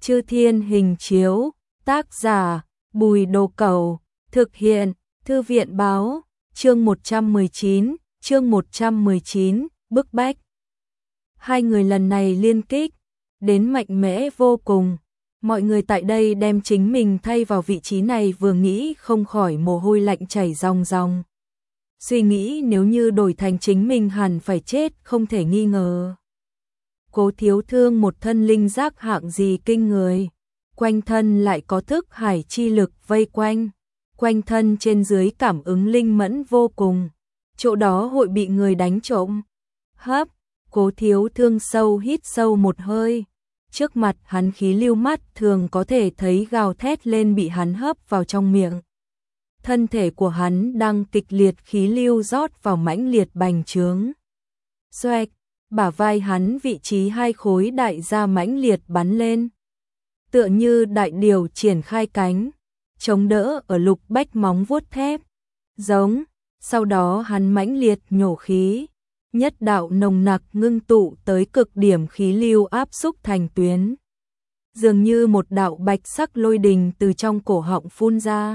Chư Thiên Hình Chiếu, tác giả, Bùi Đồ Cẩu, thực hiện, Thư viện Báo, chương 119, bức bách. Hai người lần này liên kích, đến mạnh mẽ vô cùng. Mọi người tại đây đem chính mình thay vào vị trí này vừa nghĩ không khỏi mồ hôi lạnh chảy ròng ròng. Suy nghĩ nếu như đổi thành chính mình hẳn phải chết không thể nghi ngờ. Cố Thiếu Thương một thân linh giác hạng gì kinh người, quanh thân lại có thức hải chi lực vây quanh, quanh thân trên dưới cảm ứng linh mẫn vô cùng, chỗ đó hội bị người đánh trộm. Hấp, Cố Thiếu Thương hít sâu một hơi, trước mặt hắn khí lưu mắt thường có thể thấy gào thét lên bị hắn hấp vào trong miệng. Thân thể của hắn đang kịch liệt khí lưu rót vào mãnh liệt bành trướng. Xoẹt, bả vai hắn vị trí hai khối đại gia mãnh liệt bắn lên. Tựa như đại điều triển khai cánh, chống đỡ ở Lục Bách móng vuốt thép. Giống, sau đó hắn mãnh liệt nhổ khí, nhất đạo nồng nặc ngưng tụ tới cực điểm khí lưu áp xúc thành tuyến. Dường như một đạo bạch sắc lôi đình từ trong cổ họng phun ra.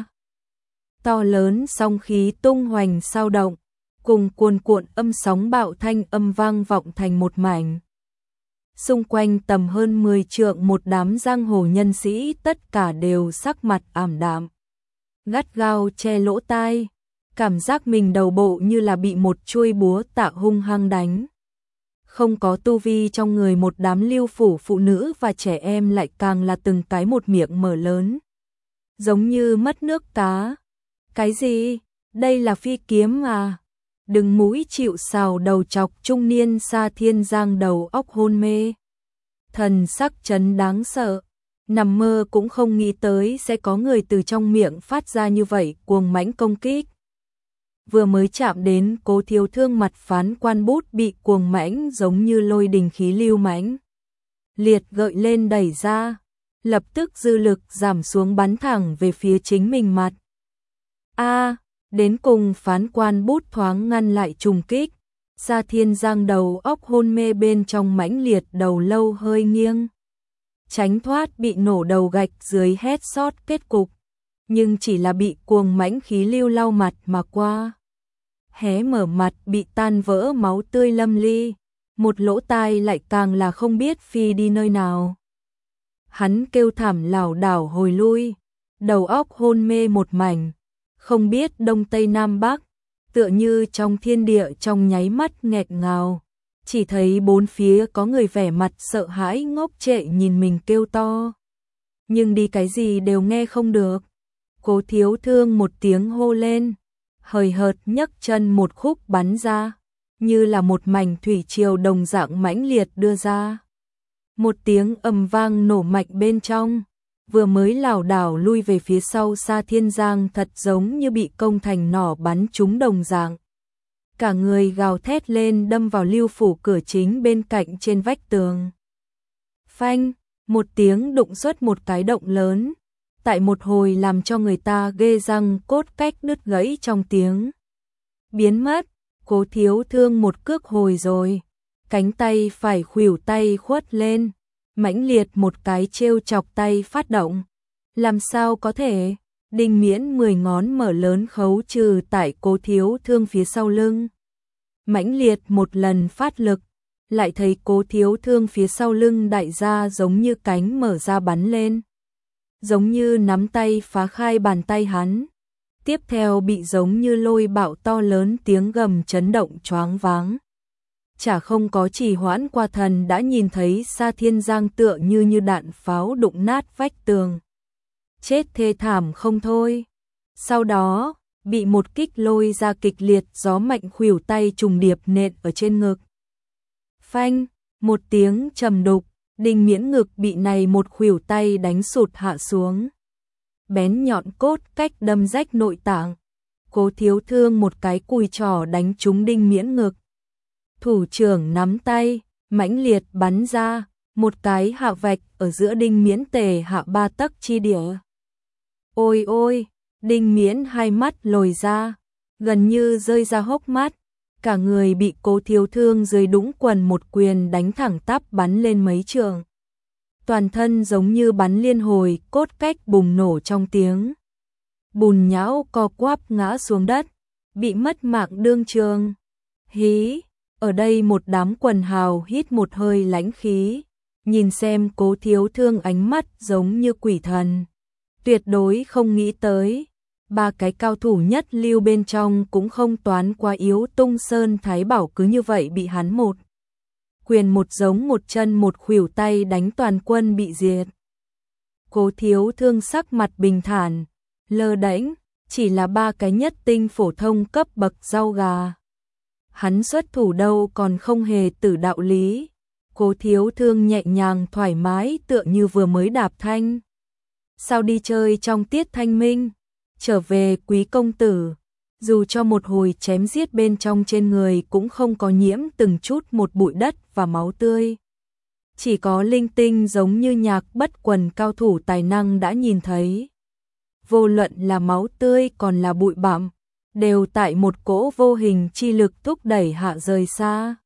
To lớn sóng khí tung hoành sao động, cùng cuồn cuộn âm sóng bạo thanh âm vang vọng thành một mảnh. Xung quanh tầm hơn 10 trượng một đám giang hồ nhân sĩ tất cả đều sắc mặt ảm đạm, gắt gao che lỗ tai, cảm giác mình đầu bộ như là bị một chuôi búa tạ hung hăng đánh. Không có tu vi trong người một đám lưu phủ phụ nữ và trẻ em lại càng là từng cái một miệng mở lớn, giống như mất nước cá. Cái gì? Đây là phi kiếm à? Đừng mũi chịu sào đầu chọc trung niên Sa Thiên Giang đầu óc hôn mê. Thần sắc chấn đáng sợ, nằm mơ cũng không nghĩ tới sẽ có người từ trong miệng phát ra như vậy cuồng mãnh công kích. Vừa mới chạm đến Cố Thiếu Thương mặt phán quan bút bị cuồng mãnh giống như lôi đình khí lưu mãnh liệt gợi lên đẩy ra, lập tức dư lực giảm xuống bắn thẳng về phía chính mình mặt. Đến cùng phán quan bút thoáng ngăn lại trùng kích, Sa Thiên Giang đầu óc hôn mê bên trong mãnh liệt đầu lâu hơi nghiêng, tránh thoát bị nổ đầu gạch dưới headshot kết cục, nhưng chỉ là bị cuồng mãnh khí lưu lau mặt mà qua. Hé mở mặt bị tan vỡ máu tươi lâm ly, một lỗ tai lại càng là không biết phi đi nơi nào. Hắn kêu thảm lảo đảo hồi lui, đầu óc hôn mê một mảnh, không biết đông tây nam bắc, tựa như trong thiên địa trong nháy mắt nghẹt ngào, chỉ thấy bốn phía có người vẻ mặt sợ hãi ngốc trệ nhìn mình kêu to, nhưng đi cái gì đều nghe không được. Cố Thiếu Thương một tiếng hô lên, hời hợt nhấc chân một khúc bắn ra, như là một mảnh thủy triều đồng dạng mãnh liệt đưa ra. Một tiếng ầm vang nổ mạnh bên trong, vừa mới lảo đảo lui về phía sau Sa Thiên Giang thật giống như bị công thành nỏ bắn trúng đồng dạng. Cả người gào thét lên đâm vào lưu phủ cửa chính bên cạnh trên vách tường. Phanh, một tiếng đụng xuất một cái động lớn, tại một hồi làm cho người ta ghê răng cốt cách đứt gãy trong tiếng. Biến mất, Cố Thiếu Thương một cước hồi rồi, cánh tay phải khuỷu tay khuất lên, mãnh liệt một cái trêu chọc tay phát động. Làm sao có thể? Đinh Miễn 10 ngón mở lớn khấu trừ tại Cố Thiếu Thương phía sau lưng. Mãnh liệt một lần phát lực, lại thấy Cố Thiếu Thương phía sau lưng đại gia giống như cánh mở ra bắn lên, giống như nắm tay phá khai bàn tay hắn. Tiếp theo bị giống như lôi bạo to lớn tiếng gầm chấn động choáng váng. Chả không có trì hoãn qua thần đã nhìn thấy Sa Thiên Giang tựa như đạn pháo đụng nát vách tường, chết thê thảm không thôi. Sau đó, bị một kích lôi ra kịch liệt gió mạnh khuỷu tay trùng điệp nện ở trên ngực. Phanh, một tiếng trầm đục, Đinh Miễn ngực bị này một khuỷu tay đánh sụt hạ xuống. Bén nhọn cốt cách đâm rách nội tạng. Cố Thiếu Thương một cái cùi trỏ đánh trúng Đinh Miễn ngực. Thủ trưởng nắm tay, mãnh liệt bắn ra, một cái hạ vạch ở giữa Đinh Miễn tề hạ 3 tấc chi địa. Ôi ôi, Đinh Miễn hai mắt lồi ra, gần như rơi ra hốc mắt, cả người bị Cố Thiếu Thương dưới đũng quần một quyền đánh thẳng tắp bắn lên mấy trường. toàn thân giống như bắn liên hồi, cốt cách bùng nổ trong tiếng bùn nhão, co quắp ngã xuống đất, bị mất mạng đương trường. Hí, ở đây một đám quần hào hít một hơi lãnh khí, nhìn xem Cố Thiếu Thương ánh mắt giống như quỷ thần. Tuyệt đối không nghĩ tới, ba cái cao thủ nhất lưu bên trong cũng không toán quá yếu, Tung Sơn Thái Bảo cứ như vậy bị hắn một quyền một giống một chân một khuỷu tay đánh toàn quân bị diệt. Cố Thiếu Thương sắc mặt bình thản, lơ đễnh, chỉ là ba cái nhất tinh phổ thông cấp bậc rau gà. Hắn xuất thủ đâu còn không hề tử đạo lý. Cố Thiếu Thương nhẹ nhàng thoải mái tựa như vừa mới đạp thanh. Sao đi chơi trong tiết thanh minh, trở về quý công tử, dù cho một hồi chém giết bên trong trên người cũng không có nhiễm từng chút một bụi đất và máu tươi. Chỉ có linh tinh giống như Nhạc Bất Quần cao thủ tài năng đã nhìn thấy. Vô luận là máu tươi còn là bụi bặm, đều tại một cỗ vô hình chi lực thúc đẩy hạ rời xa.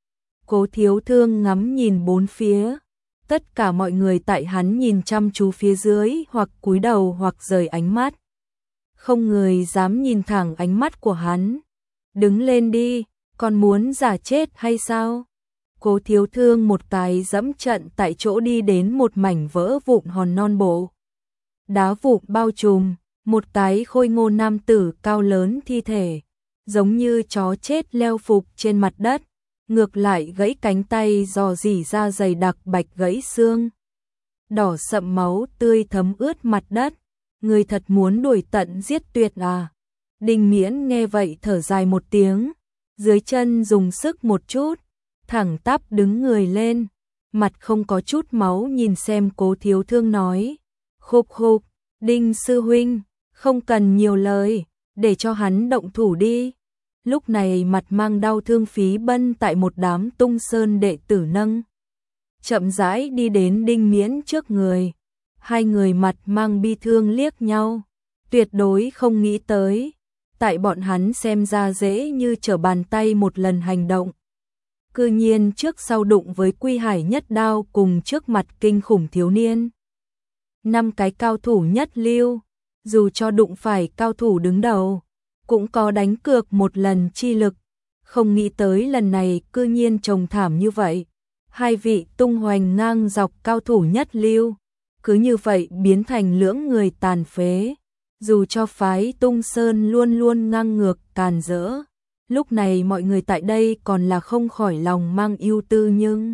Cố Thiếu Thương ngắm nhìn bốn phía, tất cả mọi người tại hắn nhìn chăm chú phía dưới hoặc cúi đầu hoặc rời ánh mắt. Không người dám nhìn thẳng ánh mắt của hắn. Đứng lên đi, còn muốn giả chết hay sao? Cố Thiếu Thương một cái dẫm trận tại chỗ đi đến một mảnh vỡ vụn hòn non bộ. Đá vụn bao trùm, một cái khôi ngô nam tử cao lớn thi thể, giống như chó chết leo phục trên mặt đất, ngược lại gãy cánh tay dò dỉ ra dày đặc bạch gãy xương. Đỏ sậm máu tươi thấm ướt mặt đất, người thật muốn đuổi tận giết tuyệt à. Đinh Miễn nghe vậy thở dài một tiếng, dưới chân dùng sức một chút, thẳng tắp đứng người lên, mặt không có chút máu nhìn xem Cố Thiếu Thương nói, khục khục, Đinh sư huynh, không cần nhiều lời, để cho hắn động thủ đi. Lúc này mặt mang đau thương Phí Bân tại một đám Tung Sơn đệ tử nâng chậm rãi đi đến Đinh Miễn trước người. Hai người mặt mang bi thương liếc nhau, tuyệt đối không nghĩ tới, tại bọn hắn xem ra dễ như trở bàn tay một lần hành động. Cư nhiên trước sau đụng với Quy Hải nhất đao cùng trước mặt kinh khủng thiếu niên. Năm cái cao thủ nhất lưu, dù cho đụng phải cao thủ đứng đầu, cũng có đánh cược một lần chi lực, không nghĩ tới lần này cư nhiên trông thảm như vậy. Hai vị tung hoành ngang dọc cao thủ nhất lưu, cứ như vậy biến thành lưỡng người tàn phế, dù cho phái Tung Sơn luôn luôn ngang ngược càn rỡ. Lúc này mọi người tại đây còn là không khỏi lòng mang ưu tư, nhưng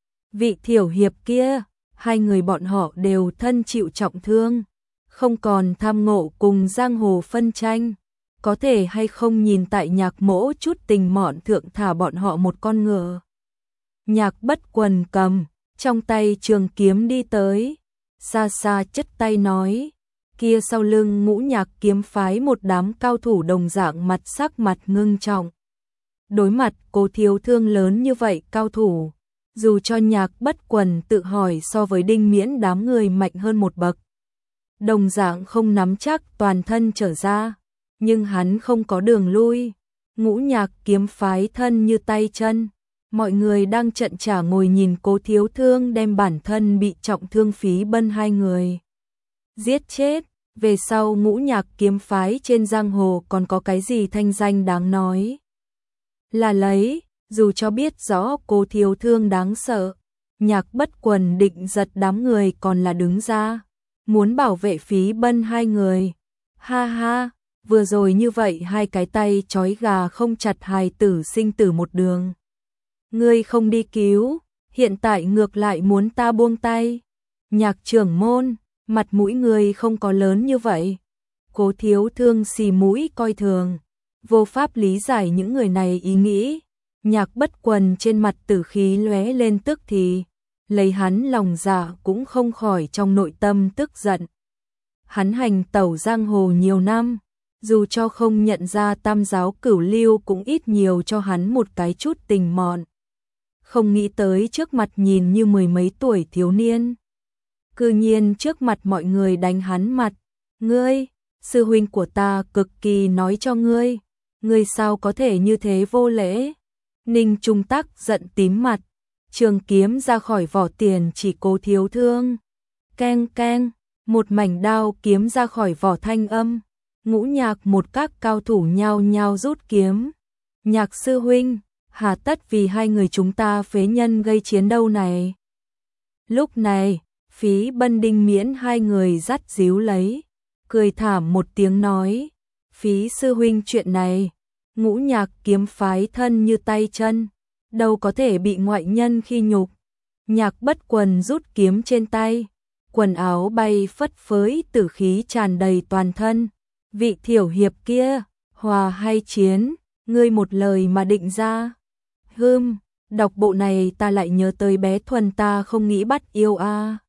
vị thiểu hiệp kia, hai người bọn họ đều thân chịu trọng thương, không còn tham ngộ cùng giang hồ phân tranh, có thể hay không nhìn tại Nhạc Mỗ chút tình mọn thượng thả bọn họ một con ngựa. Nhạc Bất Quần cầm trong tay trường kiếm đi tới, xa xa chất tay nói, kia sau lưng Ngũ Nhạc kiếm phái một đám cao thủ đồng dạng mặt sắc mặt ngưng trọng. Đối mặt Cố Thiếu Thương lớn như vậy cao thủ, dù cho Nhạc Bất Quần tự hỏi so với Đinh Miễn đám người mạnh hơn một bậc, đồng dạng không nắm chắc toàn thân trở ra, nhưng hắn không có đường lui. Ngũ Nhạc kiếm phái thân như tay chân, mọi người đang trận trả ngồi nhìn Cố Thiếu Thương đem bản thân bị trọng thương Phí Bân hai người giết chết. Về sau Ngũ Nhạc kiếm phái trên giang hồ còn có cái gì thanh danh đáng nói là lấy, dù cho biết rõ Cố Thiếu Thương đáng sợ, Nhạc Bất Quần định giật đám người còn là đứng ra, muốn bảo vệ Phí Bân hai người. Ha ha, vừa rồi như vậy hai cái tay trói gà không chặt hài tử sinh tử một đường. Ngươi không đi cứu, hiện tại ngược lại muốn ta buông tay. Nhạc trưởng môn, mặt mũi người không có lớn như vậy. Cố Thiếu Thương xì mũi coi thường, vô pháp lý giải những người này ý nghĩ. Nhạc Bất Quần trên mặt tử khí lóe lên tức thì, lấy hắn lòng dạ cũng không khỏi trong nội tâm tức giận. Hắn hành tẩu giang hồ nhiều năm, dù cho không nhận ra tam giáo cửu lưu cũng ít nhiều cho hắn một cái chút tình mọn. Không nghĩ tới trước mặt nhìn như mười mấy tuổi thiếu niên, cư nhiên trước mặt mọi người đánh hắn mặt. Ngươi, sư huynh của ta cực kỳ nói cho ngươi, ngươi sao có thể như thế vô lễ. Ninh Trung Tắc giận tím mặt, trường kiếm ra khỏi vỏ tiền chỉ cố thiếu thương. Keng keng, một mảnh đao kiếm ra khỏi vỏ thanh âm. Ngũ Nhạc một các cao thủ nhao nhao rút kiếm. Nhạc sư huynh, hà tất vì hai người chúng ta phế nhân gây chiến đâu này. Lúc này, Phí Bân Đinh Miễn hai người dắt díu lấy, cười thảm một tiếng nói, Phí sư huynh chuyện này, Ngũ Nhạc kiếm phái thân như tay chân, đâu có thể bị ngoại nhân khi nhục. Nhạc Bất Quần rút kiếm trên tay, quần áo bay phất phới, tử khí tràn đầy toàn thân. Vị thiểu hiệp kia, hòa hay chiến, ngươi một lời mà định ra. Đọc bộ này ta lại nhớ tới bé Thuần ta không nghĩ bắt yêu a.